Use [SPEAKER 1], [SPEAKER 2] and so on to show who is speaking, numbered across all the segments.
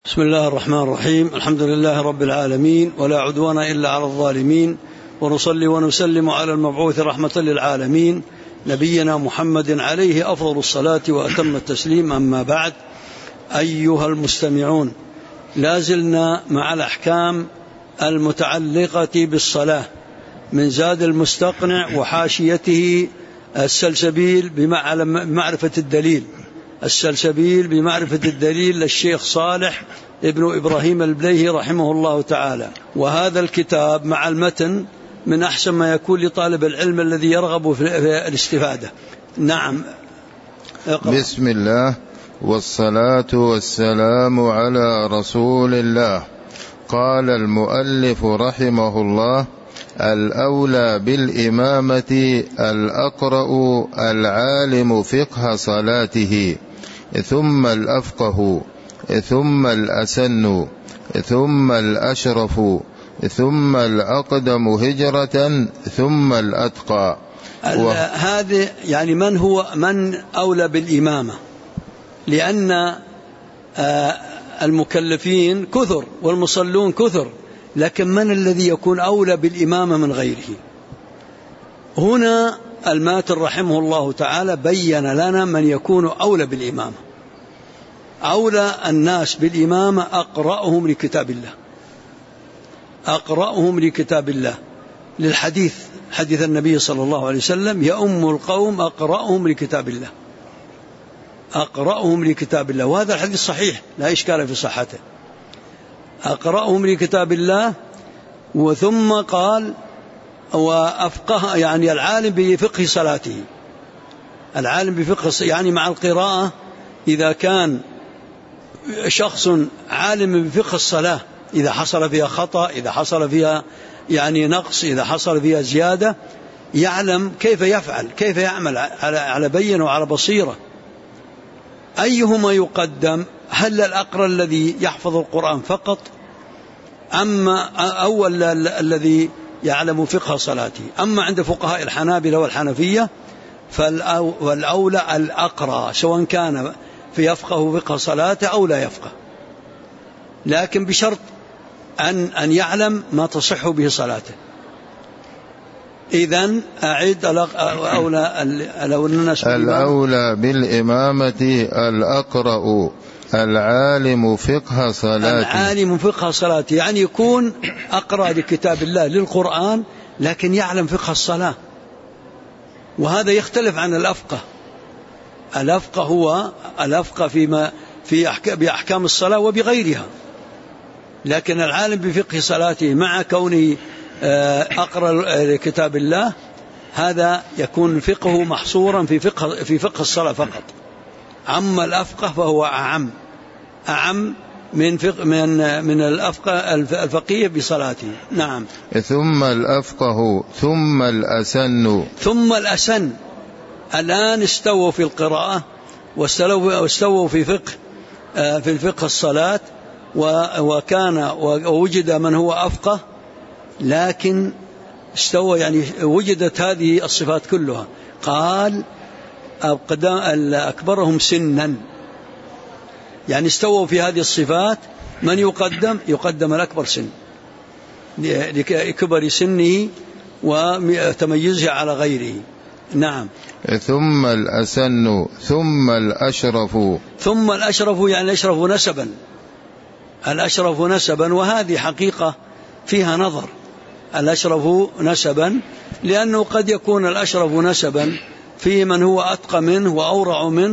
[SPEAKER 1] بسم الله الرحمن الرحيم. الحمد لله رب العالمين، ولا عدوان إلا على الظالمين، ونصلي ونسلم على المبعوث رحمة للعالمين نبينا محمد عليه أفضل الصلاة وأتم التسليم. أما بعد، أيها المستمعون، لازلنا مع الأحكام المتعلقة بالصلاة من زاد المستقنع وحاشيته السلسبيل بمعرفة الدليل، السلسبيل بمعرفة الدليل للشيخ صالح ابن إبراهيم البليهي رحمه الله تعالى. وهذا الكتاب مع المتن من أحسن ما يكون لطالب العلم الذي يرغب في الاستفادة. نعم، اقرأ.
[SPEAKER 2] بسم الله والصلاة والسلام على رسول الله. قال المؤلف رحمه الله: الأولى بالإمامة الأقرأ العالم فقه صلاته، ثم الأفقه، ثم الأسن، ثم الأشرف، ثم الأقدم هجرة، ثم الأتقى.
[SPEAKER 1] هذه يعني من أولى بالإمامة؟ لأن المكلفين كثر والمصلون كثر، لكن من الذي يكون أولى بالإمامة من غيره؟ هنا الماتن رحمه الله تعالى بين لنا من يكون أولى بالإمامة. أولى الناس بالإمامة أقرأهم لكتاب الله، أقرأهم لكتاب الله، للحديث، حديث النبي صلى الله عليه وسلم: يؤم القوم أقرأهم لكتاب الله، أقرأهم لكتاب الله. وهذا الحديث صحيح لا إشكال في صحته، أقرأهم لكتاب الله. وثم قال: وأفقه، يعني العالم بفقه صلاته، العالم بفقه، يعني مع القراءة إذا كان شخص عالم بفقه الصلاة، إذا حصل فيها خطأ، إذا حصل فيها يعني نقص، إذا حصل فيها زيادة، يعلم كيف يفعل، كيف يعمل على بينة وعلى بصيرة. أيهما يقدم؟ هل الأقرأ الذي يحفظ القرآن فقط، أما أول الذي يعلم فقه صلاته؟ أما عند فقهاء الحنابلة والحنفية فالأولى الأقرأ، سواء كان في يفقه فقه صلاته أو لا يفقه، لكن بشرط أن يعلم ما تصح به صلاته. إذن أعد:
[SPEAKER 2] الأولى بالإمامة الأقرأ العالم فقه صلاته،
[SPEAKER 1] العالم فقه صلاته، يعني يكون أقرأ لكتاب الله للقرآن لكن يعلم فقه الصلاة. وهذا يختلف عن الأفقه. الأفقه هو الأفقه بأحكام الصلاة وبغيرها، لكن العالم بفقه صلاته مع كونه أقرأ لكتاب الله، هذا يكون فقهه محصورا في فقه الصلاة فقط. أما الأفقه فهو أعم من الفقيه بصلاته. نعم.
[SPEAKER 2] ثم الأفقه، ثم الأسن،
[SPEAKER 1] ثم الأسن. الآن استووا في القراءة واستووا في الفقه الصلاة، ووجد من هو أفقه، لكن استوى، يعني وجدت هذه الصفات كلها. قال: أكبرهم سنا، يعني استووا في هذه الصفات. من يقدم الأكبر سن لكبر سنه وتميزه على غيره. نعم.
[SPEAKER 2] ثم الأسن، ثم الأشرف،
[SPEAKER 1] ثم الأشرف، يعني الأشرف نسبا، الأشرف نسبا. وهذه حقيقة فيها نظر، الأشرف نسبا، لأنه قد يكون الأشرف نسبا في من هو أتقى منه وأورع منه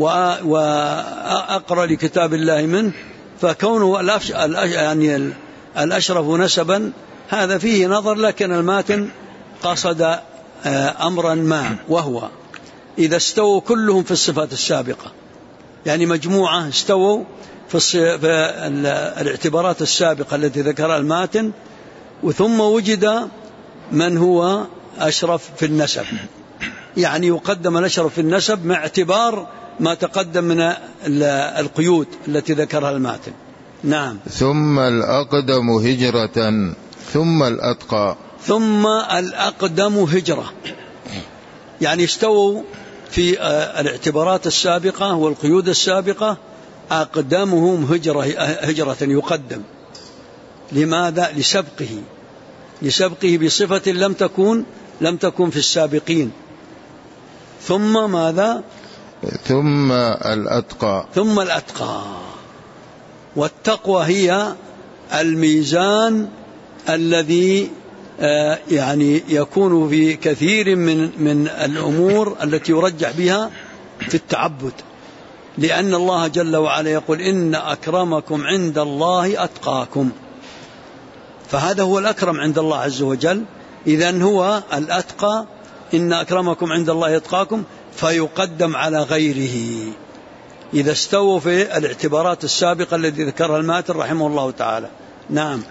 [SPEAKER 1] وأقرأ لكتاب الله منه، فكونه يعني الأشرف نسبا هذا فيه نظر. لكن الماتن قصد أمرا ما، وهو إذا استووا كلهم في الصفات السابقة، يعني مجموعة استووا في الاعتبارات السابقة التي ذكرها الماتن، وثم وجد من هو أشرف في النسب، يعني يقدم الأشرف في النسب مع اعتبار ما تقدم من القيود التي ذكرها الماتن. نعم.
[SPEAKER 2] ثم الأقدم هجرة، ثم الأتقى،
[SPEAKER 1] ثم الأقدم هجرة، يعني استووا في الاعتبارات السابقة والقيود السابقة، أقدمهم هجرة يقدم. لماذا؟ لسبقه بصفة لم تكن في السابقين. ثم ماذا؟
[SPEAKER 2] ثم الأتقى.
[SPEAKER 1] والتقوى هي الميزان الذي يعني يكون في كثير من الأمور التي يرجح بها في التعبد، لأن الله جل وعلا يقول إن أكرمكم عند الله أتقاكم، فهذا هو الأكرم عند الله عز وجل. إذن هو الأتقى، إن أكرمكم عند الله أتقاكم، فيقدم على غيره إذا استووا في الاعتبارات السابقة التي ذكرها الماتن رحمه الله تعالى. نعم.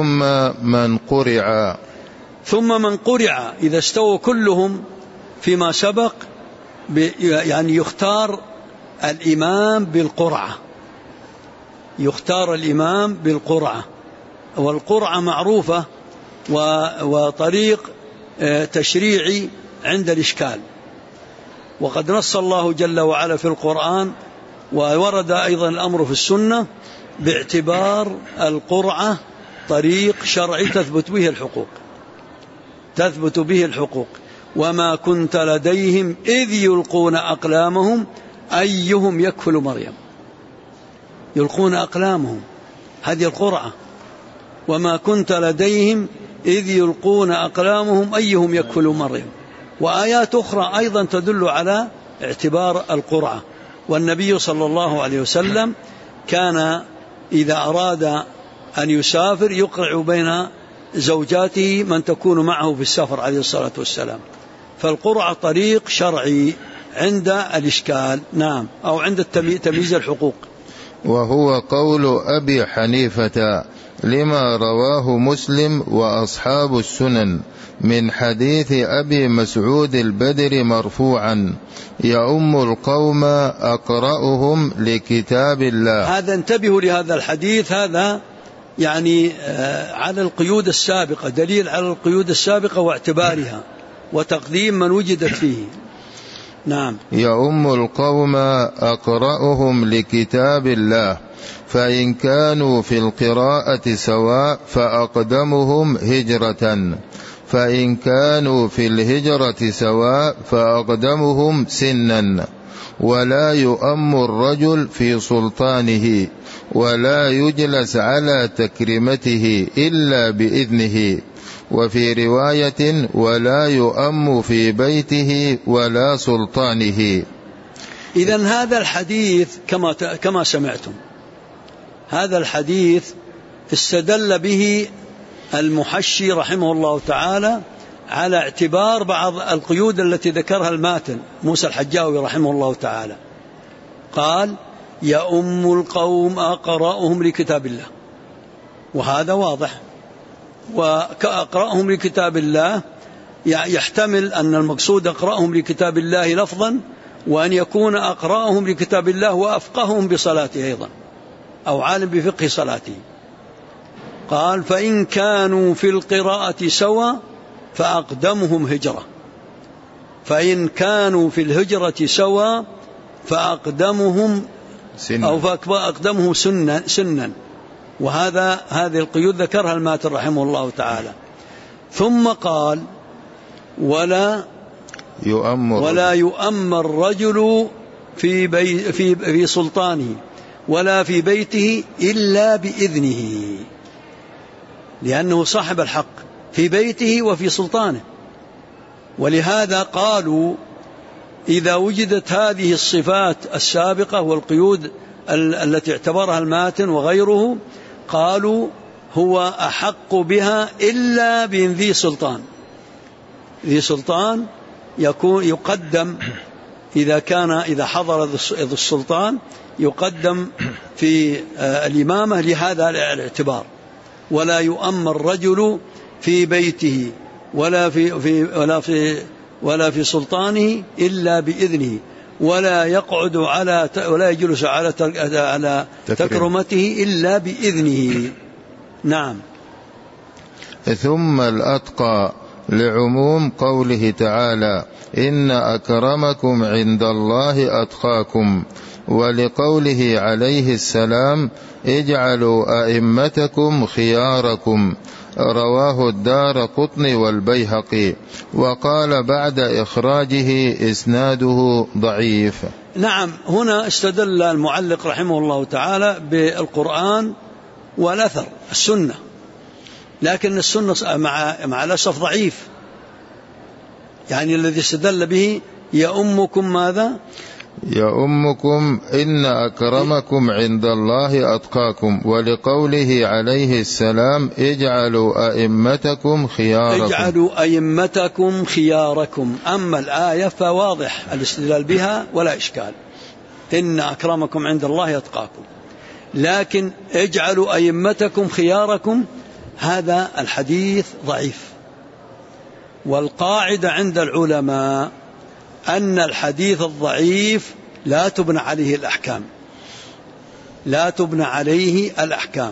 [SPEAKER 1] ثم من قرع إذا استووا كلهم فيما سبق، يعني يختار الإمام بالقرعة، والقرعة معروفة وطريق تشريعي عند الإشكال، وقد نص الله جل وعلا في القرآن، وورد أيضا الأمر في السنة باعتبار القرعة طريق شرعي تثبت به الحقوق. وما كنت لديهم إذ يلقون أقلامهم أيهم يكفل مريم. يلقون أقلامهم، هذه القرعة. وما كنت لديهم إذ يلقون أقلامهم أيهم يكفل مريم. وآيات أخرى أيضا تدل على اعتبار القرعة. والنبي صلى الله عليه وسلم كان إذا أراد أن يسافر يقرع بين زوجاته من تكون معه في السفر عليه الصلاة والسلام. فالقرعة طريق شرعي عند الإشكال، نعم، أو عند تمييز الحقوق.
[SPEAKER 2] وهو قول أبي حنيفة لما رواه مسلم وأصحاب السنن من حديث أبي مسعود البدر مرفوعا: يؤم القوم أقرأهم لكتاب الله.
[SPEAKER 1] هذا انتبهوا لهذا الحديث، هذا يعني على القيود السابقة، دليل على القيود السابقة واعتبارها وتقديم من وجدت فيه. نعم.
[SPEAKER 2] يؤم القوم أقرأهم لكتاب الله، فإن كانوا في القراءة سواء فأقدمهم هجرة، فإن كانوا في الهجرة سواء فأقدمهم سنا. ولا يؤم الرجل في سلطانه، ولا يجلس على تكريمته إلا بإذنه. وفي رواية: ولا يؤم في بيته ولا سلطانه.
[SPEAKER 1] إذن هذا الحديث كما سمعتم، هذا الحديث استدل به المحشي رحمه الله تعالى على اعتبار بعض القيود التي ذكرها الماتن موسى الحجاوي رحمه الله تعالى. قال: يؤم القوم أقرأهم لكتاب الله، وهذا واضح. وكأقرأهم لكتاب الله يحتمل أن المقصود أقرأهم لكتاب الله لفظا، وأن يكون أقرأهم لكتاب الله وأفقههم بصلاته أيضا، أو عالم بفقه صلاته. قال: فإن كانوا في القراءة سوا فأقدمهم هجرة، فإن كانوا في الهجرة سوا فأقدمهم أو فأقدمهم سنا. هذه القيود ذكرها الماتن رحمه الله تعالى. ثم قال: ولا يؤم الرجل في سلطانه ولا في بيته إلا بإذنه، لأنه صاحب الحق في بيته وفي سلطانه. ولهذا قالوا إذا وجدت هذه الصفات السابقة والقيود التي اعتبرها الماتن وغيره، قالوا هو أحق بها إلا بإذن ذي سلطان. ذي سلطان يقدم إذا حضر ذو السلطان يقدم في الإمامة لهذا الاعتبار. ولا يؤم الرجل في بيته ولا في سلطانه إلا بإذنه، ولا يجلس على تكرمته إلا بإذنه. نعم.
[SPEAKER 2] ثم الأتقى لعموم قوله تعالى: إن أكرمكم عند الله أتقاكم، ولقوله عليه السلام اجعلوا أئمتكم خياركم، رواه الدارقطني والبيهقي، وقال بعد إخراجه إسناده ضعيف.
[SPEAKER 1] نعم، هنا استدل المعلق رحمه الله تعالى بالقرآن والأثر السنة، لكن السنة مع الأسف ضعيف، يعني الذي استدل به يؤمكم ماذا؟
[SPEAKER 2] يؤمكم إن أكرمكم عند الله أتقاكم، ولقوله عليه السلام اجعلوا أئمتكم خياركم.
[SPEAKER 1] اجعلوا أئمتكم خياركم. أما الآية فواضح الاستدلال بها ولا إشكال، إن أكرمكم عند الله أتقاكم، لكن اجعلوا أئمتكم خياركم هذا الحديث ضعيف. والقاعدة عند العلماء أن الحديث الضعيف لا تبنى عليه الأحكام، لا تبنى عليه الأحكام.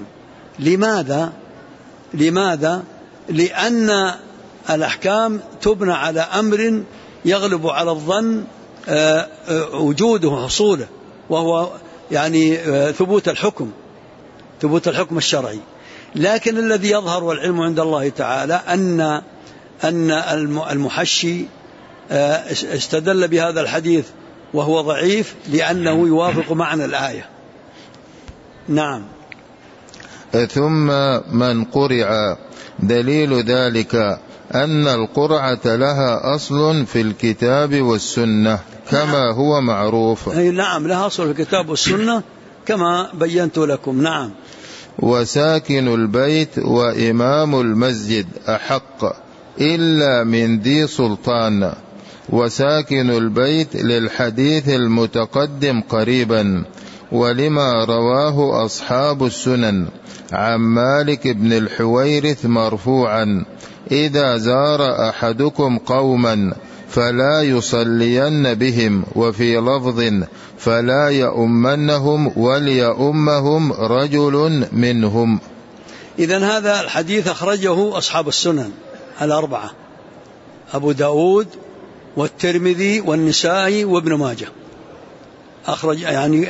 [SPEAKER 1] لماذا؟ لأن الأحكام تبنى على أمر يغلب على الظن وجوده وحصوله، وهو يعني ثبوت الحكم الشرعي. لكن الذي يظهر والعلم عند الله تعالى أن المحشي استدل بهذا الحديث وهو ضعيف لأنه يوافق معنى الآية. نعم.
[SPEAKER 2] ثم من قرع، دليل ذلك أن القرعة لها أصل في الكتاب والسنة كما هو معروف.
[SPEAKER 1] نعم، لها أصل في الكتاب والسنة كما بينت لكم. نعم.
[SPEAKER 2] وساكن البيت وإمام المسجد أحق إلا من ذي سلطان. وساكن البيت للحديث المتقدم قريبا، ولما رواه أصحاب السنن عن مالك بن الحويرث مرفوعا إذا زار أحدكم قوما فلا يصلين بهم، وفي لفظ فلا يؤمنهم وليؤمهم رجل منهم.
[SPEAKER 1] إذن هذا الحديث أخرجه أصحاب السنن الأربعة، أبو داود والترمذي والنسائي وابن ماجه، أخرج يعني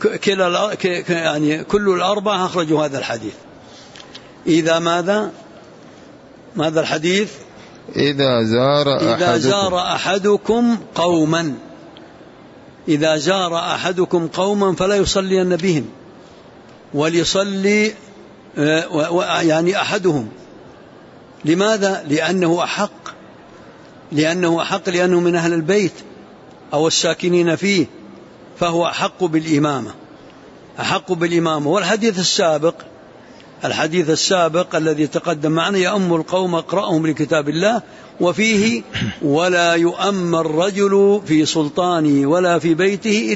[SPEAKER 1] كل الأربعة أخرجوا هذا الحديث. إذا ماذا الحديث؟ إذا زار أحدكم قوما، إذا زار أحدكم قوما فلا يصلين بهم وليصلي يعني أحدهم. لماذا؟ لأنه أحق، لأنه من أهل البيت أو الساكنين فيه، فهو أحق بالإمامة. والحديث السابق الذي تقدم معنا يؤم القوم أقرأهم لكتاب الله، وفيه ولا يؤم الرجل في سلطانه ولا في بيته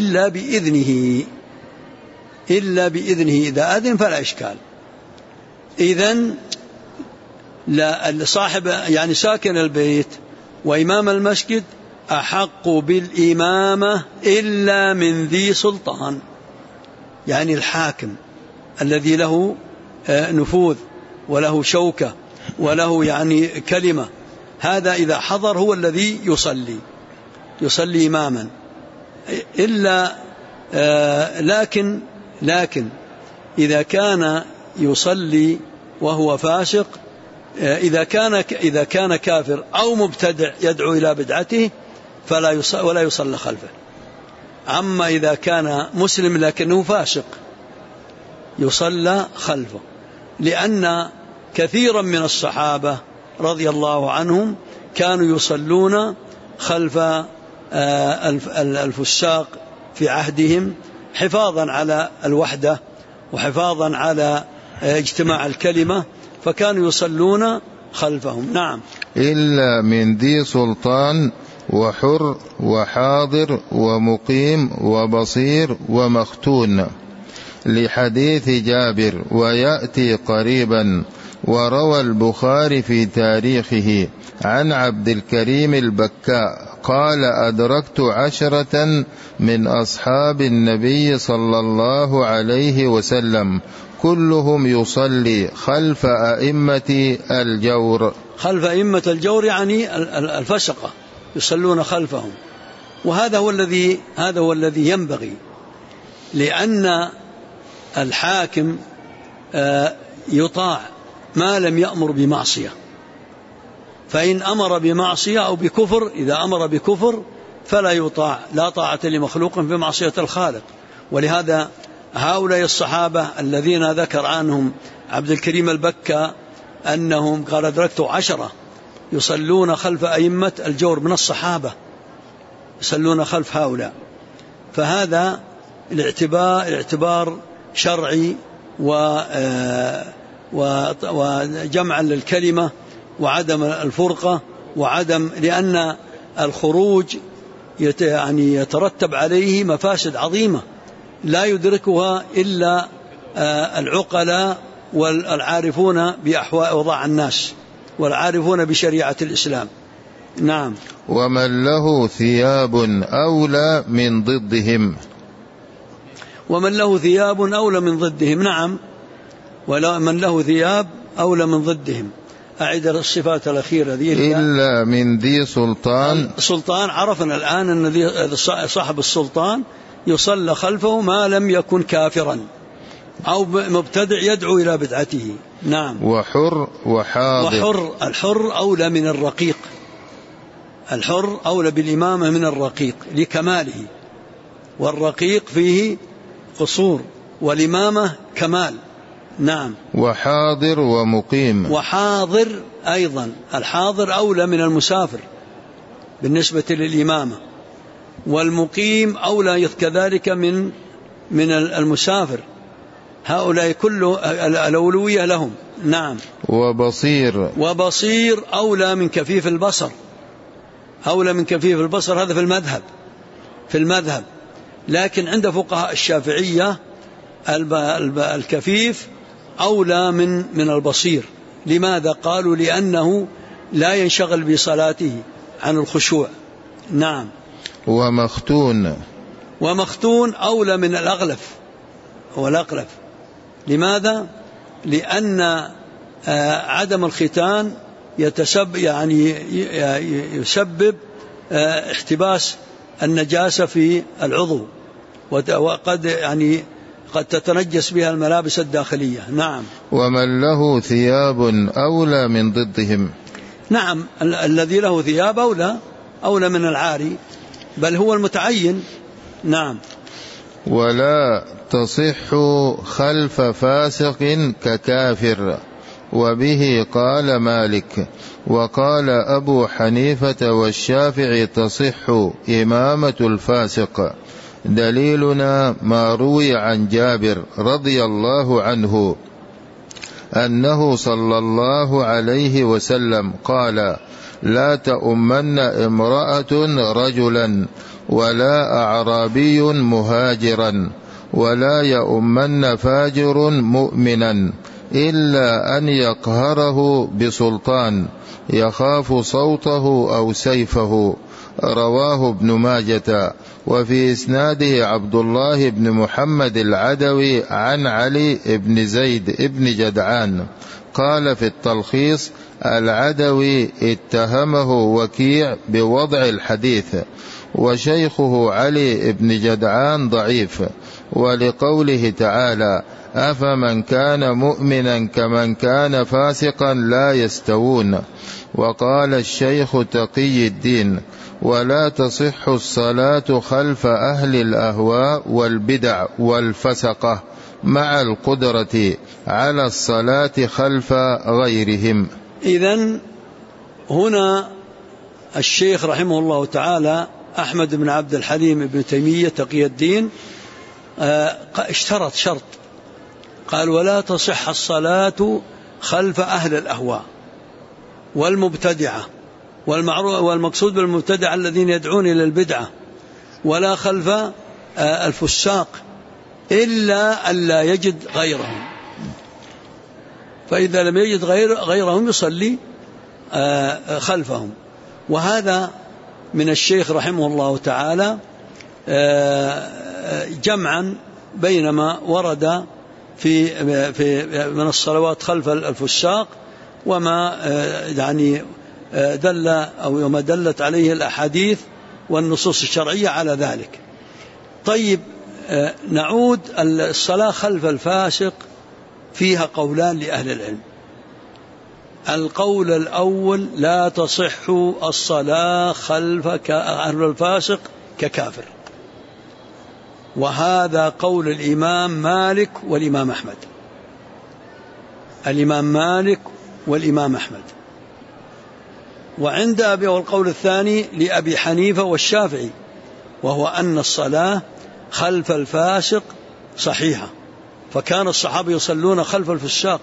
[SPEAKER 1] إلا بإذنه إذا أذن فلا إشكال. إذن لا صاحب يعني ساكن البيت وإمام المسجد أحق بالإمامة إلا من ذي سلطان، يعني الحاكم الذي له نفوذ وله شوكة وله يعني كلمة، هذا إذا حضر هو الذي يصلي إماما. إلا لكن إذا كان يصلي وهو فاسق، إذا كان كافر أو مبتدع يدعو إلى بدعته ولا يصلى خلفه. أما إذا كان مسلم لكنه فاسق يصلى خلفه، لأن كثيرا من الصحابة رضي الله عنهم كانوا يصلون خلف الفساق في عهدهم حفاظا على الوحدة وحفاظا على اجتماع الكلمة، فكانوا يصلون خلفهم. نعم.
[SPEAKER 2] إلا من ذي سلطان وحر وحاضر ومقيم وبصير ومختون، لحديث جابر ويأتي قريبا. وروى البخاري في تاريخه عن عبد الكريم البكاء قال أدركت 10 من أصحاب النبي صلى الله عليه وسلم كلهم يصلي خلف أئمة الجور.
[SPEAKER 1] خلف أئمة الجور يعني الفسقة يصلون خلفهم، وهذا هو الذي ينبغي، لأن الحاكم يطاع ما لم يأمر بمعصية، فإن أمر بمعصية أو بكفر، إذا أمر بكفر فلا يطاع، لا طاعة لمخلوق في معصية الخالق. ولهذا هؤلاء الصحابة الذين ذكر عنهم عبد الكريم البكا أنهم قال أدركت 10 يصلون خلف أئمة الجور من الصحابة، يصلون خلف هؤلاء، فهذا الاعتبار شرعي وجمعا للكلمة وعدم الفرقة وعدم، لأن الخروج يعني يترتب عليه مفاسد عظيمة لا يدركها إلا العقلاء والعارفون بأحوال وضع الناس والعارفون بشريعة الإسلام. نعم.
[SPEAKER 2] ومن له ثياب أولى من ضدهم.
[SPEAKER 1] ومن له ثياب أولى من ضدهم. نعم، ومن له ثياب أولى من ضدهم. أعد الصفات الأخيرة ذي
[SPEAKER 2] إلا من ذي سلطان.
[SPEAKER 1] سلطان عرفنا الآن أن صاحب السلطان يصلى خلفه ما لم يكن كافرا أو مبتدع يدعو إلى بدعته. نعم.
[SPEAKER 2] وحر وحاضر.
[SPEAKER 1] الحر أولى من الرقيق، الحر أولى بالإمامة من الرقيق لكماله، والرقيق فيه قصور والإمامة كمال. نعم.
[SPEAKER 2] وحاضر ومقيم.
[SPEAKER 1] وحاضر أيضا، الحاضر أولى من المسافر بالنسبة للإمامة، والمقيم أولى كذلك من المسافر، هؤلاء كل الأولوية لهم. نعم. وبصير أولى من كفيف البصر، أولى من كفيف البصر، هذا في المذهب. لكن عند فقهاء الشافعية الكفيف أولى من البصير. لماذا؟ قالوا لأنه لا ينشغل بصلاته عن الخشوع. نعم. ومختون أولى من الأغلف والأقلف. لماذا؟ لأن عدم الختان يسبب احتباس النجاسة في العضو، وقد قد تتنجس بها الملابس الداخلية. نعم.
[SPEAKER 2] ومن له ثياب أولى من ضدهم.
[SPEAKER 1] نعم، الذي له ثياب أولى من العاري، بل هو المتعين. نعم.
[SPEAKER 2] ولا تصح خلف فاسق ككافر، وبه قال مالك، وقال أبو حنيفة والشافعي تصح إمامة الفاسق. دليلنا ما روي عن جابر رضي الله عنه أنه صلى الله عليه وسلم قال: لا تؤمن امرأة رجلا ولا أعرابي مهاجرا ولا يؤمن فاجر مؤمنا إلا أن يقهره بسلطان يخاف صوته أو سيفه. رواه ابن ماجة. وفي إسناده عبد الله بن محمد العدوي عن علي بن زيد بن جدعان. قال في التلخيص: العدوي اتهمه وكيع بوضع الحديث، وشيخه علي بن جدعان ضعيف. ولقوله تعالى: أفمن كان مؤمنا كمن كان فاسقا لا يستوون. وقال الشيخ تقي الدين: ولا تصح الصلاة خلف أهل الأهواء والبدع والفسقة مع القدرة على الصلاة خلف غيرهم.
[SPEAKER 1] إذن هنا الشيخ رحمه الله تعالى أحمد بن عبد الحليم بن تيمية تقي الدين اشترط شرط، قال: ولا تصح الصلاة خلف أهل الأهواء والمبتدعة، والمقصود بالمبتدعة الذين يدعون إلى البدعة، ولا خلف الفساق إلا أن لا يجد غيرهم، فإذا لم يجد غيرهم يصلي خلفهم. وهذا من الشيخ رحمه الله تعالى جمعا بين ما ورد في من الصلوات خلف الفساق وما دل أو ما دلت عليه الأحاديث والنصوص الشرعية على ذلك. طيب، نعود. الصلاة خلف الفاسق فيها قولان لأهل العلم. القول الأول: لا تصح الصلاة خلف أهل الفاسق ككافر، وهذا قول الإمام مالك والإمام أحمد. الإمام مالك والإمام أحمد. وعند والقول الثاني لأبي حنيفة والشافعي، وهو أن الصلاة خلف الفاسق صحيحة، فكان الصحابة يصلون خلف الفساق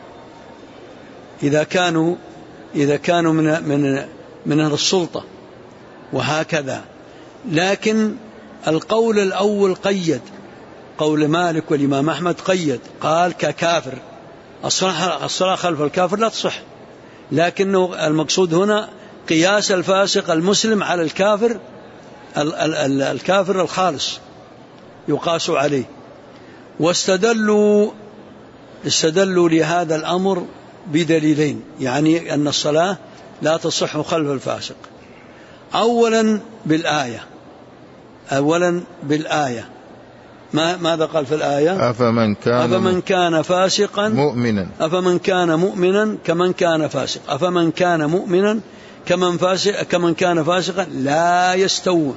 [SPEAKER 1] إذا كانوا من أهل السلطة، وهكذا. لكن القول الأول قيد، قول مالك والإمام أحمد قيد، قال ككافر. الصلاة خلف الكافر لا تصح، لكنه المقصود هنا قياس الفاسق المسلم على الكافر الكافر الخالص يقاس عليه. واستدلوا لهذا الأمر بدليلين، يعني أن الصلاة لا تصح خلف الفاسق. أولا بالآية. ماذا قال في الآية؟ أفمن كان فاسقا مؤمنا، أفمن كان مؤمنا كمن كان فاسق، أفمن كان مؤمنا كمن كان فاسقا لا يستوون.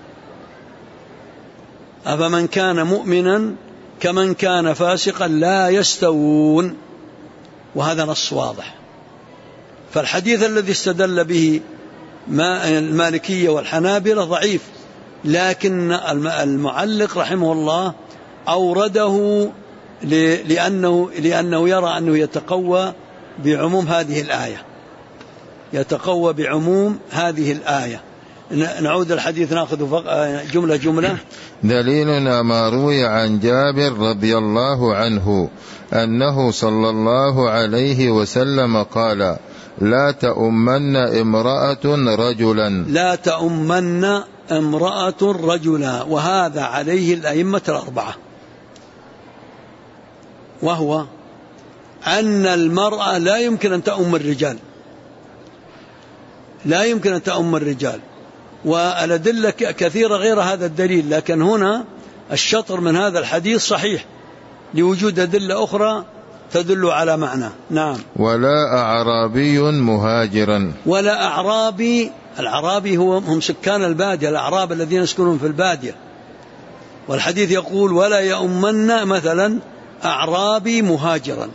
[SPEAKER 1] أفمن كان مؤمنا كمن كان فاسقا لا يستوون. وهذا نص واضح. فالحديث الذي استدل به المالكية والحنابلة ضعيف، لكن المعلق رحمه الله أورده لأنه يرى أنه يتقوى بعموم هذه الآية. نعود الحديث، نأخذ جملة.
[SPEAKER 2] دليلنا ما روي عن جابر رضي الله عنه أنه صلى الله عليه وسلم قال: لا تؤمن امرأة رجلا، وهذا عليه الأئمة الأربعة، وهو أن المرأة لا يمكن أن تؤم الرجال، والأدلة كثيرة غير هذا الدليل، لكن هنا الشطر من هذا الحديث صحيح لوجود أدلة أخرى تدل على معنى. نعم. ولا أعرابي مهاجرا،
[SPEAKER 1] ولا أعرابي. الأعرابي هم سكان البادية، الأعراب الذين يسكنون في البادية. والحديث يقول: ولا يؤمن مثلا أعرابي مهاجرا،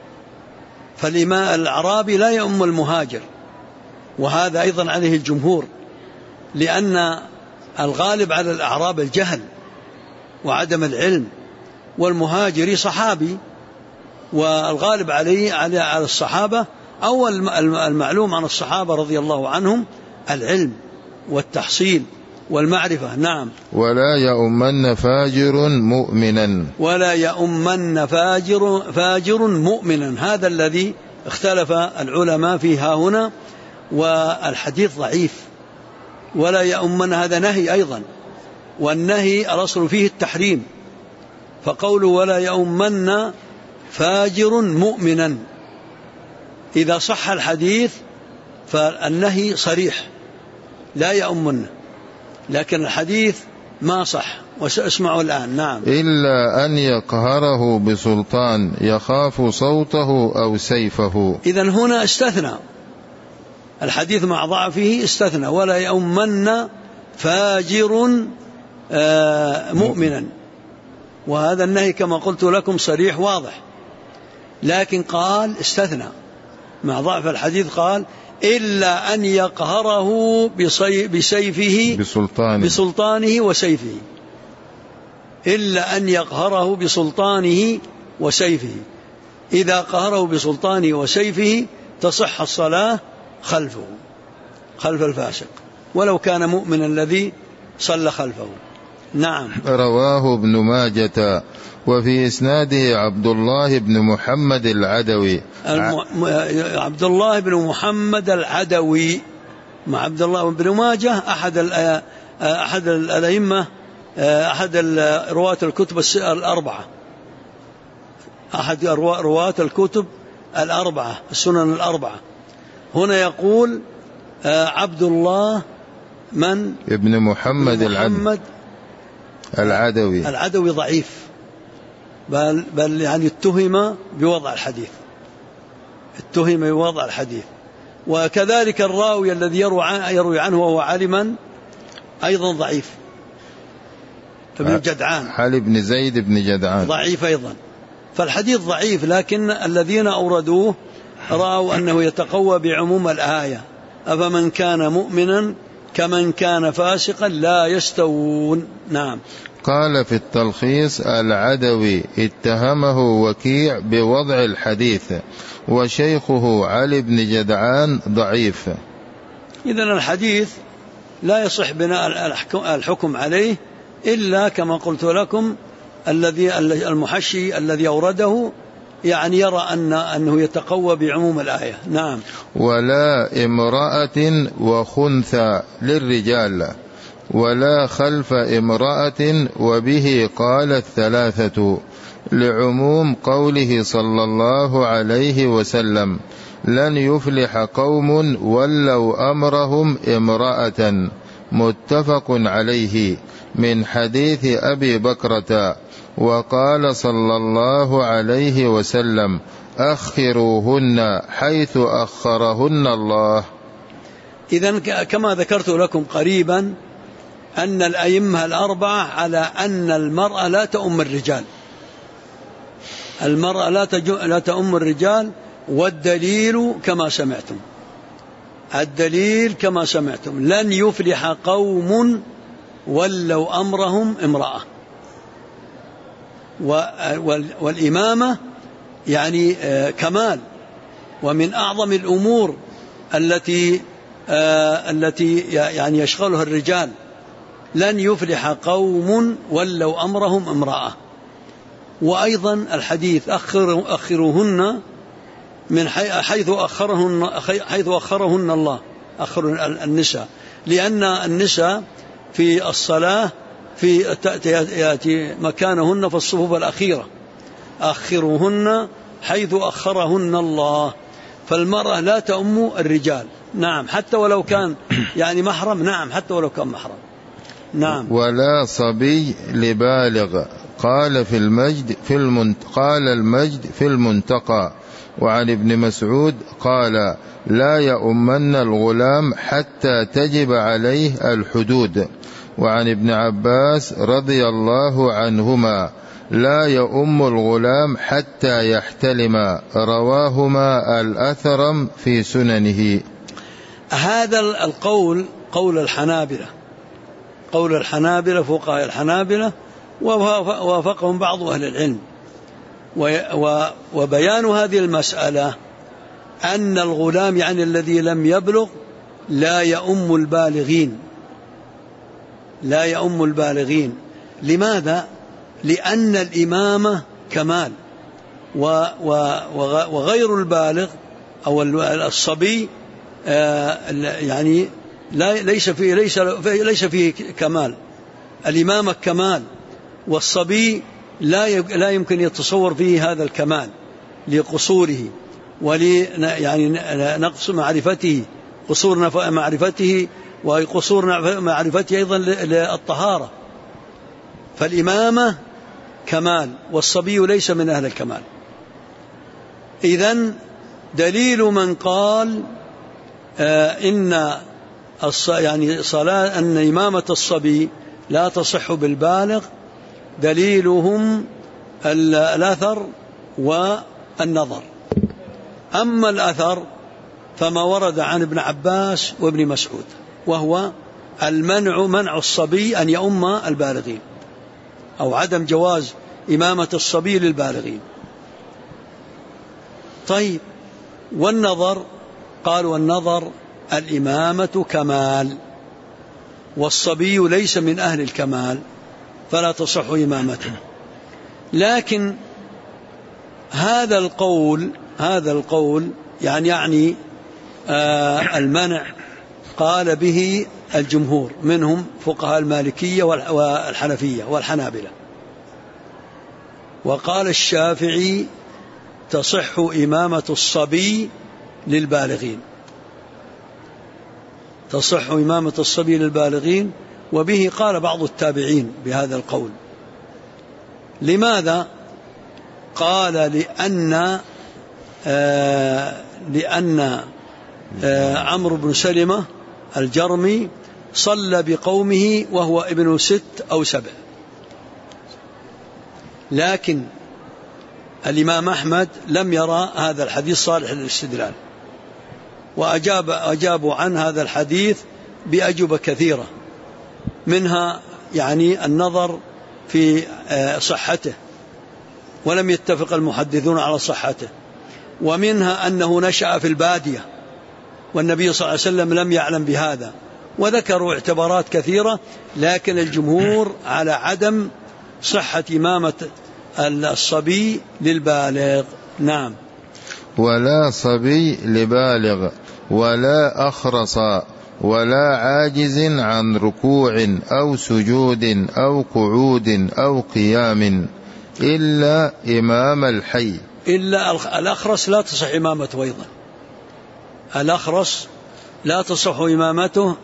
[SPEAKER 1] فالأعرابي لا يؤم المهاجر، وهذا أيضا عليه الجمهور، لأن الغالب على الأعراب الجهل وعدم العلم، والمهاجر صحابي، والغالب على الصحابة أو المعلوم عن الصحابة رضي الله عنهم العلم والتحصيل والمعرفة. نعم.
[SPEAKER 2] ولا يؤمن فاجر مؤمنا،
[SPEAKER 1] ولا يؤمن فاجر مؤمنا، هذا الذي اختلف العلماء فيها هنا، والحديث ضعيف. ولا يؤمن هذا نهي أيضا، والنهي الأصل فيه التحريم، فقوله ولا يؤمن فاجر مؤمنا، إذا صح الحديث فالنهي صريح لا يؤمن، لكن الحديث ما صح، وسأسمعه الآن. نعم.
[SPEAKER 2] إلا أن يقهره بسلطان يخاف صوته أو سيفه.
[SPEAKER 1] إذن هنا استثنى الحديث مع ضعفه، استثنى ولا يؤمن فاجر مؤمنا، وهذا النهي كما قلت لكم صريح واضح، لكن قال استثنى مع ضعف الحديث، قال إلا أن يقهره بسيفه بسلطانه وسيفه، إلا أن يقهره بسلطانه وسيفه. إذا قهره بسلطانه وسيفه تصح الصلاة خلف الفاسق ولو كان مؤمنا الذي صلى خلفه. نعم.
[SPEAKER 2] رواه ابن ماجة، وفي إسناده عبد الله بن محمد العدوي.
[SPEAKER 1] عبد الله بن محمد العدوي مع عبد الله بن ماجة أحد الأئمة، أحد رواة الكتب الأربعة، أحد رواة الكتب الأربعة، السنن الأربعة. هنا يقول عبد الله ابن محمد
[SPEAKER 2] العدوي ضعيف، بل يعني اتهم بوضع الحديث. وكذلك الراوي الذي يروي عنه وهو عالما أيضا ضعيف، ابن جدعان،
[SPEAKER 3] علي بن زيد بن جدعان
[SPEAKER 2] ضعيف أيضا. فالحديث ضعيف، لكن الذين أوردوه رأوا أنه يتقوى بعموم الآية: أفمن كان مؤمنا كمن كان فاسقا لا يستوون. نعم.
[SPEAKER 3] قال في التلخيص: العدوي اتهمه وكيع بوضع الحديث، وشيخه علي بن جدعان ضعيف.
[SPEAKER 2] إذن الحديث لا يصح بناء الحكم عليه إلا كما قلت لكم المحشي الذي أورده يعني يرى أنه يتقوى بعموم الآية. نعم.
[SPEAKER 3] ولا امرأة وخنثى للرجال، ولا خلف امرأة، وبه قال الثلاثة، لعموم قوله صلى الله عليه وسلم: لن يفلح قوم ولوا أمرهم امرأة، متفق عليه، من حديث أبي بكرة. وقال صلى الله عليه وسلم: أخروهن حيث أخرهن الله.
[SPEAKER 2] إذن كما ذكرت لكم قريبا أن الأئمة الأربعة على أن المرأة لا تؤم الرجال، المرأة لا تؤم الرجال، والدليل كما سمعتم، الدليل كما سمعتم: لن يفلح قوم ولوا أمرهم امرأة. والإمامة يعني كمال، ومن أعظم الأمور التي يعني يشغلها الرجال. لن يفلح قوم ولوا أمرهم امرأة. وأيضا الحديث: أخروهن من حيث أخرهن الله، أخر النساء، لأن النساء في الصلاة يأتي مكانهن في الصفوف الأخيرة. أخروهن حيث أخرهن الله. فالمرأة لا تؤم الرجال. نعم، حتى ولو كان يعني محرم. نعم، حتى ولو كان محرم. نعم.
[SPEAKER 3] ولا صبي لبالغ. قال في المجد قال المجد في المنتقى. وعن ابن مسعود قال: لا يؤمن الغلام حتى تجب عليه الحدود. وعن ابن عباس رضي الله عنهما: لا يؤم الغلام حتى يحتلم. رواهما الأثرم في سننه.
[SPEAKER 2] هذا القول قول الحنابلة، فقهاء الحنابلة، ووافقهم بعض أهل العلم. وبيان هذه المسألة أن الغلام يعني الذي لم يبلغ لا يؤم البالغين. لماذا؟ لأن الإمامة كمال، وغير البالغ أو الصبي يعني ليس فيه كمال. الإمامة كمال، والصبي لا يمكن يتصور فيه هذا الكمال لقصوره يعني نقص معرفته، قصور معرفته، وقصور معرفته أيضا للطهارة. فالإمامة كمال، والصبي ليس من أهل الكمال. إذن دليل من قال إن إمامة الصبي لا تصح بالبالغ دليلهم الأثر والنظر. أما الأثر فما ورد عن ابن عباس وابن مسعود، وهو منع الصبي أن يؤم البالغين، أو عدم جواز إمامة الصبي للبالغين. طيب، والنظر؟ قالوا: النظر الإمامة كمال، والصبي ليس من أهل الكمال، فلا تصح إمامته. لكن هذا القول يعني المنع قال به الجمهور، منهم فقهاء المالكية والحنفية والحنابلة. وقال الشافعي: تصح إمامة الصبي للبالغين، وبه قال بعض التابعين بهذا القول. لماذا؟ قال لأن عمرو بن سلمة الجرمي صلى بقومه وهو ابن 6 أو 7. لكن الإمام أحمد لم يرى هذا الحديث صالح للاستدلال، وأجابوا عن هذا الحديث بأجوبة كثيرة، منها يعني النظر في صحته، ولم يتفق المحدثون على صحته، ومنها أنه نشأ في البادية والنبي صلى الله عليه وسلم لم يعلم بهذا، وذكروا اعتبارات كثيرة، لكن الجمهور على عدم صحة إمامة الصبي للبالغ. نعم.
[SPEAKER 3] ولا صبي لبالغ ولا أخرص ولا عاجز عن ركوع أو سجود أو قعود أو قيام إلا إمام الحي.
[SPEAKER 2] إلا الأخرس لا تصح إمامته أيضا، الأخرس لا تصح إمامته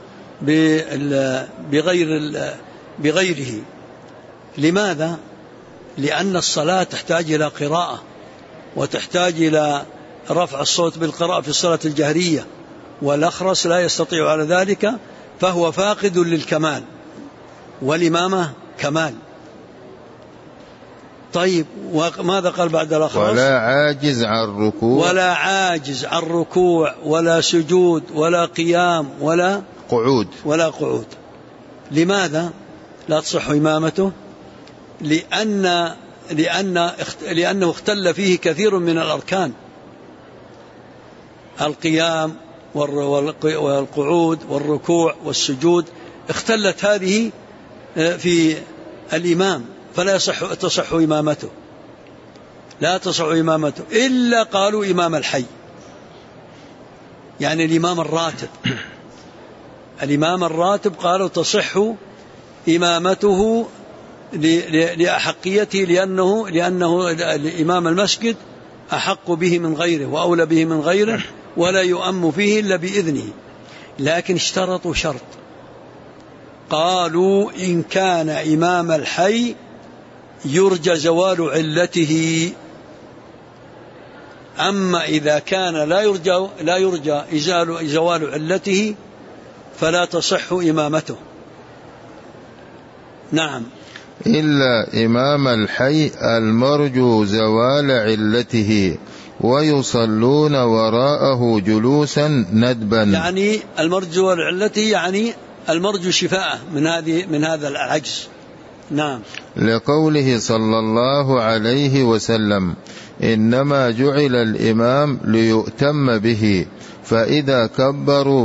[SPEAKER 2] بغيره. لماذا؟ لأن الصلاة تحتاج إلى قراءة، وتحتاج إلى رفع الصوت بالقراءة في الصلاة الجهرية، والأخرس لا يستطيع على ذلك، فهو فاقد للكمال، والإمامة كمال. طيب، وماذا قال بعد الأخرس؟
[SPEAKER 3] ولا عاجز عن ركوع،
[SPEAKER 2] ولا عاجز عن ركوع ولا سجود ولا قيام ولا قعود. لماذا لا تصح إمامته؟ لأنه اختل فيه كثير من الأركان، القيام والقعود والركوع والسجود، اختلت هذه في الإمام، فلا تصح إمامته، لا تصح إمامته إلا قالوا إمام الحي، يعني الإمام الراتب. الإمام الراتب قالوا تصح إمامته لأحقيته، لأنه الإمام المسجد أحق به من غيره وأولى به من غيره، ولا يؤم فيه إلا بإذنه. لكن اشترطوا شرط، قالوا إن كان إمام الحي يرجى زوال علته، أما إذا كان لا يرجى زوال علته فلا تصح إمامته. نعم.
[SPEAKER 3] إلا إمام الحي المرجو زوال علته ويصلون وراءه جلوسا ندبا.
[SPEAKER 2] يعني المرجو زوال علته يعني المرجو شفاءه من هذا العجز. نعم.
[SPEAKER 3] لقوله صلى الله عليه وسلم إنما جعل الإمام ليؤتم به، فإذا كبروا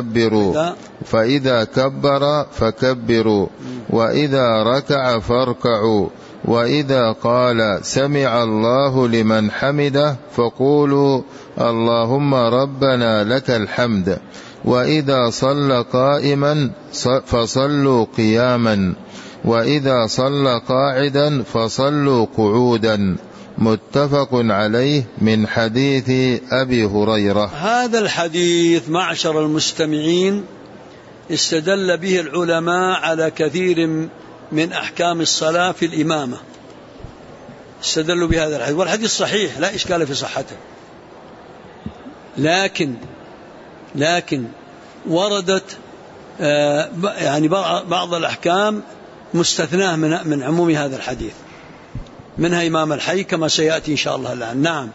[SPEAKER 3] فكبروا وإذا ركع فاركعوا، وإذا قال سمع الله لمن حمده فقولوا اللهم ربنا لك الحمد، وإذا صلى قائما فصلوا قياما، وإذا صلى قاعدا فصلوا قعودا. متفق عليه من حديث أبي هريرة.
[SPEAKER 2] هذا الحديث معشر المستمعين استدل به العلماء على كثير من أحكام الصلاة في الإمامة، استدلوا بهذا الحديث، والحديث صحيح لا إشكال في صحته، لكن وردت يعني بعض الأحكام مستثناة من عموم هذا الحديث، منها إمام الحي كما سيأتي إن شاء الله الآن. نعم.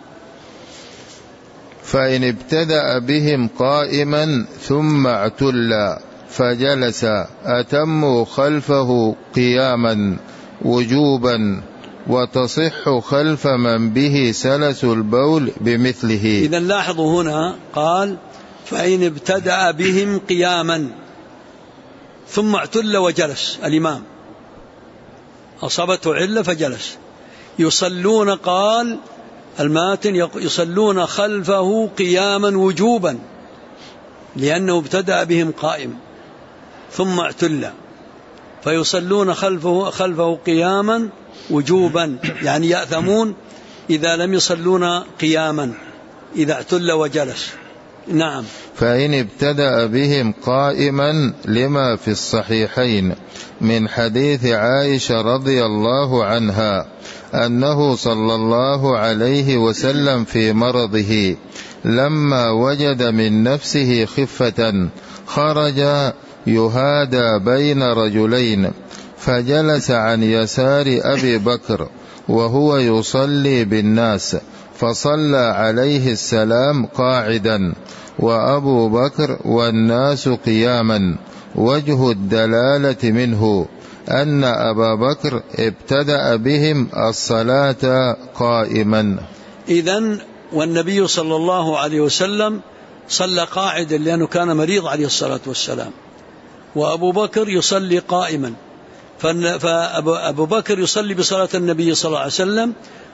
[SPEAKER 3] فإن ابتدأ بهم قائما ثم اعتلى فجلس أتموا خلفه قياما وجوبا، وتصح خلف من به سلس البول بمثله.
[SPEAKER 2] إذن لاحظوا هنا قال فإن ابتدأ بهم قياما ثم اعتل وجلس، الإمام أصابته علة فجلس. يصلون، قال الماتن يصلون خلفه قياما وجوبا، لأنه ابتدأ بهم قائم ثم اعتل، فيصلون خلفه قياما وجوبا، يعني يأثمون إذا لم يصلون قياما إذا اعتل وجلس، نعم.
[SPEAKER 3] فإن ابتدأ بهم قائما لما في الصحيحين من حديث عائشة رضي الله عنها أنه صلى الله عليه وسلم في مرضه لما وجد من نفسه خفة خرج يهادى بين رجلين، فجلس عن يسار أبي بكر وهو يصلي بالناس، فصلى عليه السلام قاعدا وأبو بكر والناس قياما. وجه الدلالة منه أن أبا بكر ابتدأ بهم الصلاة قائما.
[SPEAKER 2] إذن والنبي صلى الله عليه وسلم صلى قاعدا لأنه كان مريض عليه الصلاة والسلام، وأبو بكر يصلي قائما، فأبو بكر يصلي بصلاة النبي صلى الله عليه وسلم،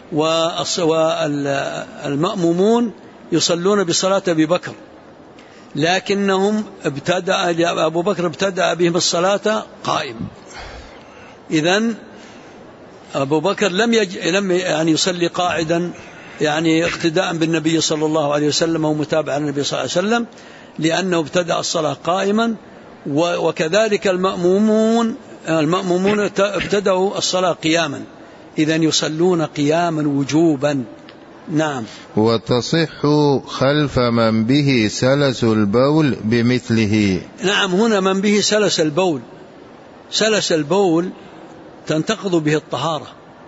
[SPEAKER 2] والمأمومون يصلون بصلاة أبي بكر، لكنهم أبو بكر ابتدأ بهم الصلاة قائم. إذن أبو بكر لم يعني يصلي قاعدا يعني اقتداء بالنبي صلى الله عليه وسلم ومتابعة النبي صلى الله عليه وسلم، لأنه ابتدأ الصلاة قائما، وكذلك المأمومون ابتدأوا الصلاة قياما، إذن يصلون قياما وجوبا. نعم.
[SPEAKER 3] وتصح خلف من به سلس البول بمثله.
[SPEAKER 2] نعم، هنا من به سلس البول، سلس البول تنتقض به الطهارة.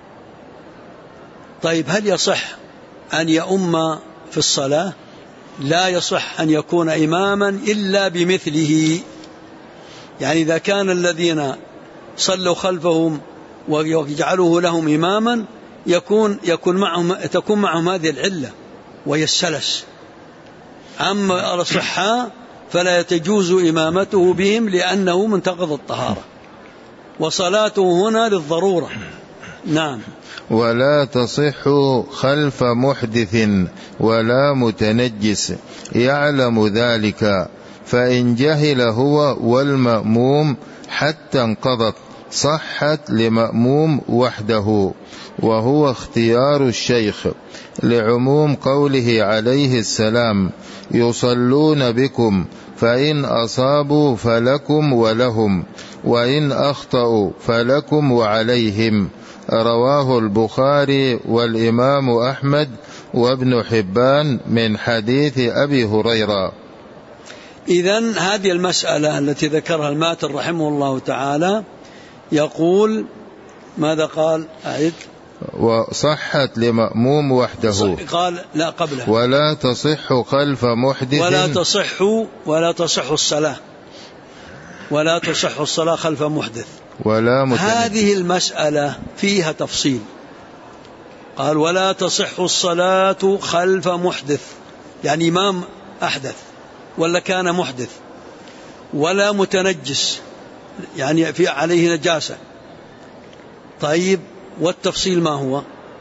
[SPEAKER 2] طيب هل يصح أن يؤم في الصلاة؟ لا يصح أن يكون إماما إلا بمثله. يعني إذا كان الذين صلوا خلفهم ويجعلوه لهم إماما تكون معهم هذه العلة وهي السلس. أما الصحاء فلا يتجوز إمامته بهم لأنه منتقض الطهارة، وصلاته هنا للضرورة. نعم.
[SPEAKER 3] ولا تصح خلف محدث ولا متنجس يعلم ذلك، فإن جهل هو والمأموم حتى انقضت صحت لمأموم وحده، وهو اختيار الشيخ لعموم قوله عليه السلام: يصلون بكم فإن أصابوا فلكم ولهم، وإن أخطأوا فلكم وعليهم. رواه البخاري والإمام أحمد وابن حبان من حديث أبي هريرة.
[SPEAKER 2] إذن هذه المسألة التي ذكرها الماتر رحمه الله تعالى يقول ماذا قال؟ أعد.
[SPEAKER 3] وصحت لمأموم وحده.
[SPEAKER 2] قال لا قبله.
[SPEAKER 3] ولا تصح خلف محدث.
[SPEAKER 2] ولا تصح الصلاة. ولا تصح الصلاة خلف محدث.
[SPEAKER 3] ولا متنجس.
[SPEAKER 2] هذه المسألة فيها تفصيل. قال ولا تصح الصلاة خلف محدث، يعني إمام أحدث ولا كان محدث، ولا متنجس يعني في عليه نجاسة. طيب والتفصيل ما هو؟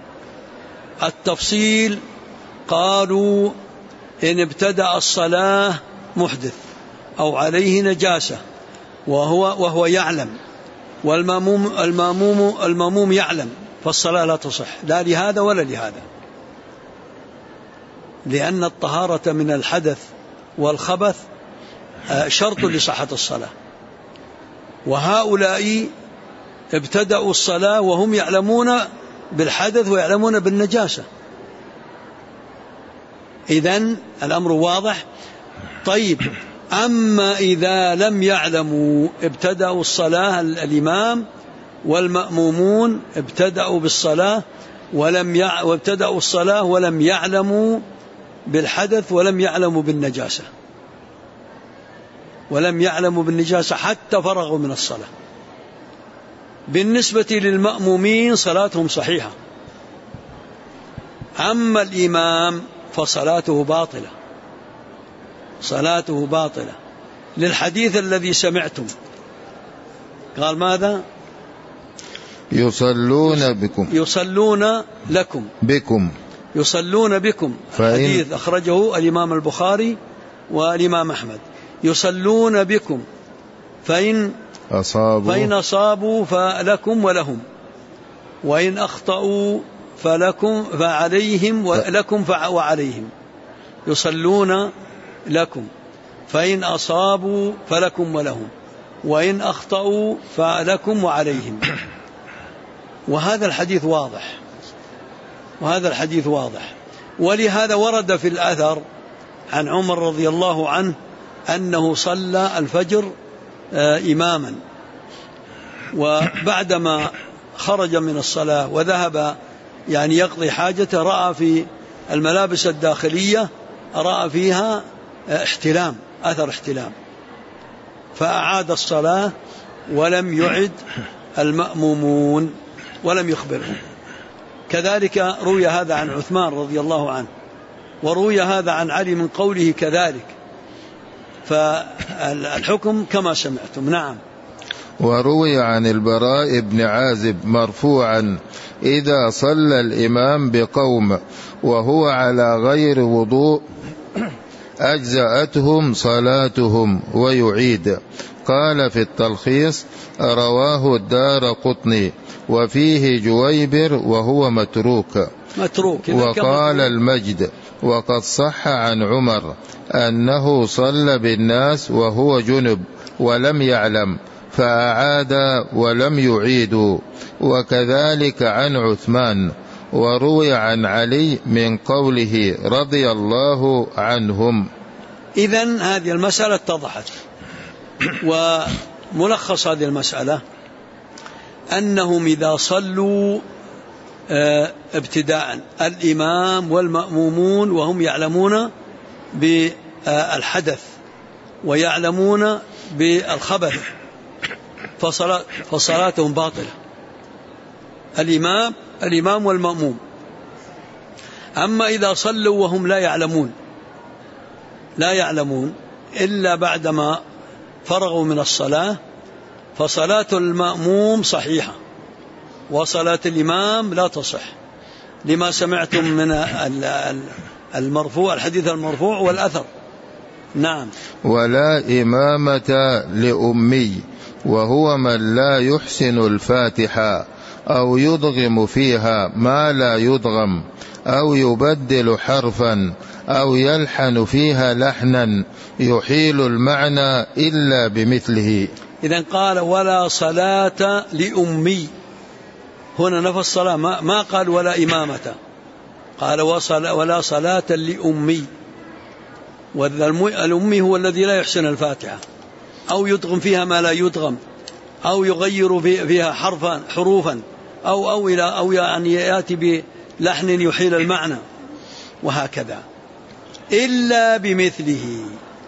[SPEAKER 2] التفصيل قالوا إن ابتدأ الصلاة محدث أو عليه نجاسة وهو يعلم، والمأموم يعلم، فالصلاة لا تصح لا لهذا ولا لهذا، لأن الطهارة من الحدث والخبث شرط لصحة الصلاة. وهؤلاء ابتدأوا الصلاة وهم يعلمون بالحدث ويعلمون بالنجاسة. إذن الأمر واضح. طيب أما إذا لم يعلموا ابتدأوا الصلاة، الإمام والمأمومون ابتدأوا بالصلاة وابتدأوا الصلاة ولم يعلموا بالحدث ولم يعلموا بالنجاسة حتى فرغوا من الصلاة. بالنسبة للمأمومين صلاتهم صحيحة، أما الإمام فصلاته باطلة للحديث الذي سمعتم. قال ماذا؟
[SPEAKER 3] يصلون
[SPEAKER 2] بكم حديث أخرجه الإمام البخاري والإمام أحمد. يصلون بكم فإن أصابوا فلكم ولهم، وإن أخطأوا فلكم فعليهم ولكم وعليهم. يصلون لكم، فإن أصابوا فلكم ولهم، وإن أخطأوا فلكم وعليهم. وهذا الحديث واضح. ولهذا ورد في الأثر عن عمر رضي الله عنه أنه صلى الفجر إماما، وبعدما خرج من الصلاة وذهب يعني يقضي حاجته رأى في الملابس الداخلية رأى فيها احتلام، أثر احتلام، فأعاد الصلاة ولم يعد المأمومون ولم يخبرهم. كذلك روي هذا عن عثمان رضي الله عنه، وروي هذا عن علي من قوله كذلك، فالحكم كما سمعتم. نعم.
[SPEAKER 3] وروي عن البراء بن عازب مرفوعا: إذا صلى الإمام بقوم وهو على غير وضوء أجزأتهم صلاتهم ويعيد. قال في التلخيص: رواه الدارقطني وفيه جويبر وهو متروك. وقال المجد: وقد صح عن عمر أنه صلى بالناس وهو جنب ولم يعلم فأعاد ولم يعيدوا. وكذلك عن عثمان. وروي عن علي من قوله رضي الله عنهم.
[SPEAKER 2] إذن هذه المسألة اتضحت. وملخص هذه المسألة أنهم إذا صلوا ابتداء الإمام والمأمومون وهم يعلمون بالحدث ويعلمون بالخبث فصلاتهم باطلة، الإمام والمأموم. أما إذا صلوا وهم لا يعلمون إلا بعدما فرغوا من الصلاة فصلاة المأموم صحيحة وصلاة الإمام لا تصح، لما سمعتم من المرفوع، الحديث المرفوع والأثر. نعم.
[SPEAKER 3] ولا إمامة لأمي، وهو من لا يحسن الفاتحة أو يضغم فيها ما لا يضغم، أو يبدل حرفا، أو يلحن فيها لحنا يحيل المعنى إلا بمثله.
[SPEAKER 2] إذن قال ولا صلاة لأمي، هنا نفى الصلاة، ما قال ولا إمامة، قال ولا صلاة لأمي. والأمي هو الذي لا يحسن الفاتحة أو يضغم فيها ما لا يضغم، أو يغير فيها حروفا أو يعني يأتي بلحن يحيل المعنى، وهكذا إلا بمثله،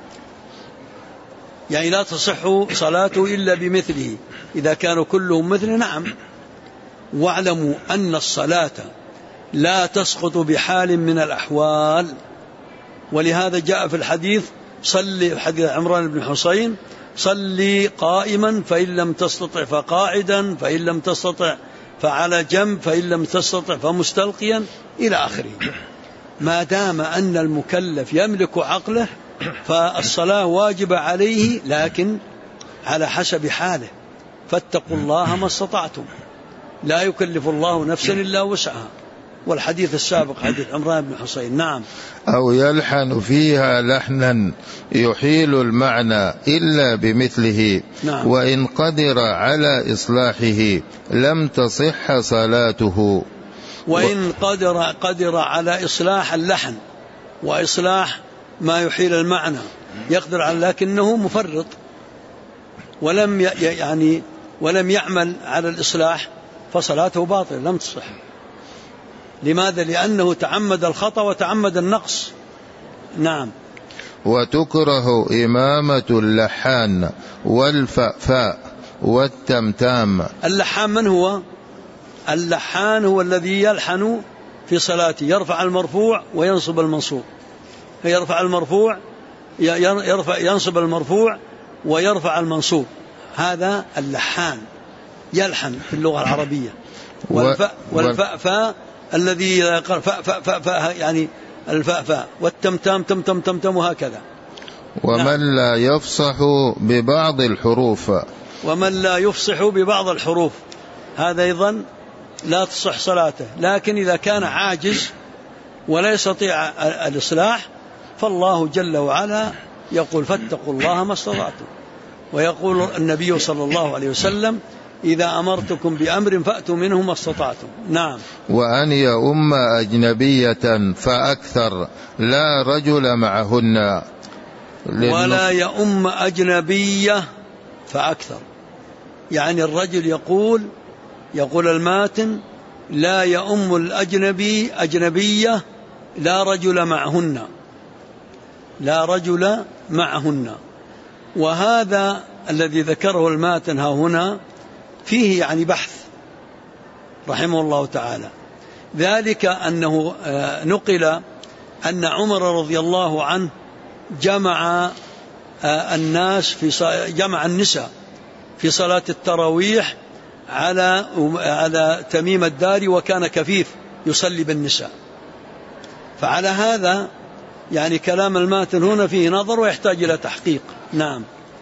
[SPEAKER 2] يعني لا تصح صلاته إلا بمثله إذا كانوا كلهم مثل. نعم. واعلموا أن الصلاة لا تسقط بحال من الأحوال، ولهذا جاء في الحديث صلي، حديث عمران بن حسين: صلي قائما فإن لم تستطع فقاعدا، فإن لم تستطع فعلى جنب، فإن لم تستطع فمستلقيا، إلى آخره. ما دام أن المكلف يملك عقله فالصلاة واجبة عليه، لكن على حسب حاله، فاتقوا الله ما استطعتم، لا يكلف الله نفسا إلا وسعها. والحديث السابق حديث عمران بن حسين. نعم.
[SPEAKER 3] أو يلحن فيها لحنا يحيل المعنى إلا بمثله.
[SPEAKER 2] نعم.
[SPEAKER 3] وإن قدر على إصلاحه لم تصح صلاته.
[SPEAKER 2] وإن قدر على إصلاح اللحن وإصلاح ما يحيل المعنى يقدر على، لكنه مفرط ولم يعمل على الإصلاح فصلاته باطلة لم تصح. لماذا؟ لأنه تعمد الخطأ وتعمد النقص. نعم.
[SPEAKER 3] وتكره إمامة اللحان والفأفاء والتمتام.
[SPEAKER 2] اللحان من هو؟ اللحان هو الذي يلحن في صلاته، يرفع المرفوع وينصب المنصوب، يرفع المرفوع ينصب المرفوع ويرفع المنصوب، هذا اللحان يلحن في اللغة العربية. والفأفاء الذي يقرأ فأفاء يعني الفأفاء، والتمتام تمتم تمتم، وهكذا.
[SPEAKER 3] ومن لا يفصح ببعض الحروف،
[SPEAKER 2] ومن لا يفصح ببعض الحروف هذا أيضا لا تصح صلاته. لكن إذا كان عاجز ولا يستطيع الإصلاح فالله جل وعلا يقول فاتقوا الله ما استطعتم، ويقول النبي صلى الله عليه وسلم إذا أمرتكم بأمر فأتوا منه ما استطعتم. نعم.
[SPEAKER 3] وأن يؤم أجنبية فأكثر لا رجل معهن،
[SPEAKER 2] ولا يؤم أجنبية فأكثر، يعني الرجل يقول الماتن لا يؤم الأجنبي أجنبية لا رجل معهن. وهذا الذي ذكره الماتن ها هنا فيه يعني بحث رحمه الله تعالى، ذلك أنه نقل أن عمر رضي الله عنه جمع النساء في صلاة التراويح على تميم الدار، وكان كفيف يصلي بالنساء. فعلى هذا يعني كلام الماتن هنا فيه نظر ويحتاج إلى تحقيق. نعم.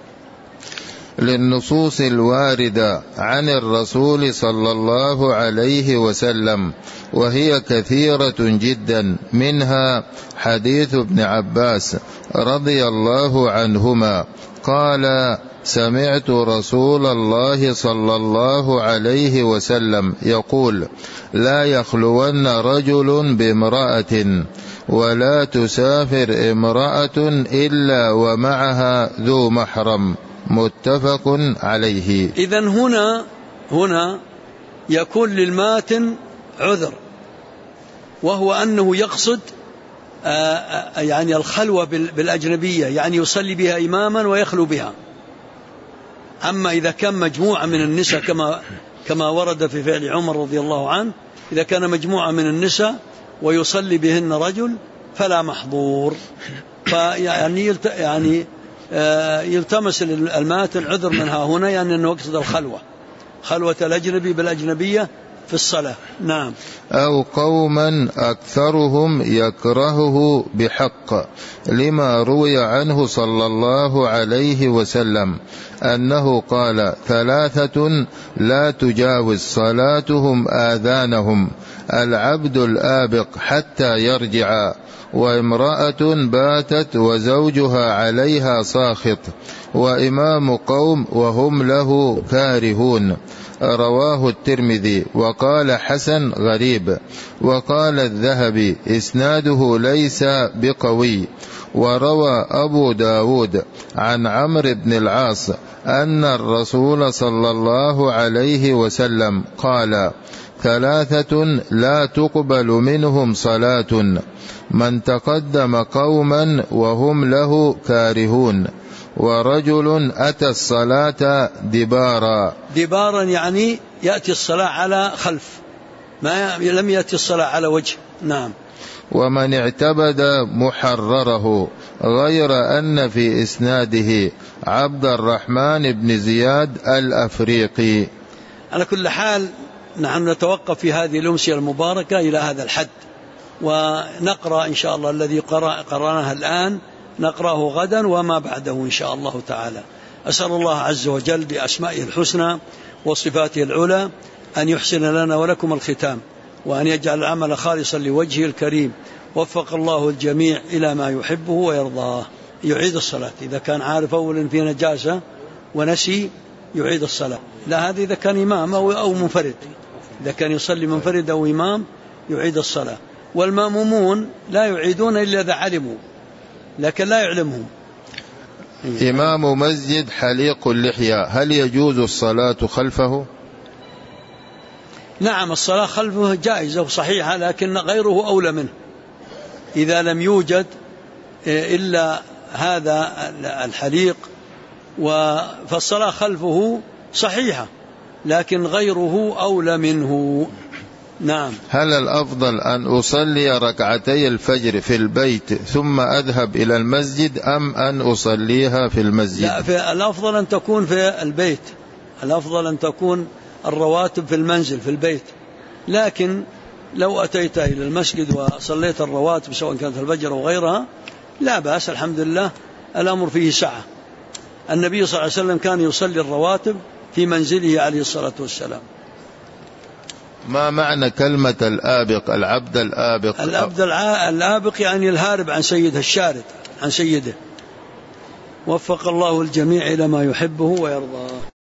[SPEAKER 3] للنصوص الواردة عن الرسول صلى الله عليه وسلم، وهي كثيرة جدا، منها حديث ابن عباس رضي الله عنهما قال سمعت رسول الله صلى الله عليه وسلم يقول لا يخلون رجل بامرأة ولا تسافر امرأة إلا ومعها ذو محرم، متفق عليه.
[SPEAKER 2] إذن هنا يكون للماتن عذر، وهو أنه يقصد يعني الخلوة بالأجنبية، يعني يصلي بها إماما ويخلو بها. أما إذا كان مجموعة من النساء كما ورد في فعل عمر رضي الله عنه، إذا كان مجموعة من النساء ويصلي بهن رجل فلا محظور. فيعني يلتمس الماتن عذر منها هنا، يعني أنه يقصد خلوة الأجنبي بالأجنبية في الصلاة. نعم.
[SPEAKER 3] أو قوما أكثرهم يكرهه بحق، لما روي عنه صلى الله عليه وسلم أنه قال ثلاثة لا تجاوز صلاتهم آذانهم: العبد الآبق حتى يرجع، وامرأة باتت وزوجها عليها ساخط، وإمام قوم وهم له كارهون. رواه الترمذي وقال حسن غريب. وقال الذهبي إسناده ليس بقوي. وروى أبو داود عن عمرو بن العاص أن الرسول صلى الله عليه وسلم قال ثلاثة لا تقبل منهم صلاة: من تقدم قوما وهم له كارهون، ورجل أتى الصلاة دبارا
[SPEAKER 2] يعني يأتي الصلاة على خلف، لم يأتي الصلاة على وجه. نعم.
[SPEAKER 3] ومن اعتبد محرره، غير أن في إسناده عبد الرحمن بن زياد الأفريقي.
[SPEAKER 2] على كل حال نحن نتوقف في هذه الأمسية المباركة إلى هذا الحد، ونقرأ إن شاء الله الذي قرأناه الآن نقرأه غدا وما بعده إن شاء الله تعالى. أسأل الله عز وجل بأسمائه الحسنى وصفاته العلى أن يحسن لنا ولكم الختام، وأن يجعل العمل خالصا لوجهه الكريم. وفق الله الجميع إلى ما يحبه ويرضاه. يعيد الصلاة إذا كان عارف أولا في نجاسة ونسي يعيد الصلاة. لا، هذا إذا كان إمام أو منفرد، إذا كان يصلي منفرد أو إمام يعيد الصلاة. والمأمومون لا يعيدون إلا إذا علموا، لكن لا يعلمهم.
[SPEAKER 3] إمام مسجد حليق اللحية، هل يجوز الصلاة خلفه؟
[SPEAKER 2] نعم، الصلاة خلفه جائزة وصحيحة، لكن غيره أولى منه. إذا لم يوجد إلا هذا الحليق فالصلاة خلفه صحيحة، لكن غيره أولى منه. نعم.
[SPEAKER 3] هل الأفضل أن أصلي ركعتي الفجر في البيت ثم أذهب إلى المسجد، أم أن أصليها في المسجد؟
[SPEAKER 2] لا، الأفضل أن تكون في البيت، الأفضل أن تكون الرواتب في المنزل في البيت. لكن لو أتيت إلى المسجد وصليت الرواتب سواء كانت الفجر أو غيرها لا بأس، الحمد لله، الأمر فيه سعة. النبي صلى الله عليه وسلم كان يصلي الرواتب في منزله عليه الصلاة والسلام.
[SPEAKER 3] ما معنى كلمة الآبق؟ العبد الآبق.
[SPEAKER 2] الآبق يعني الهارب عن سيده، الشارد عن سيده. وفق الله الجميع إلى ما يحبه ويرضاه.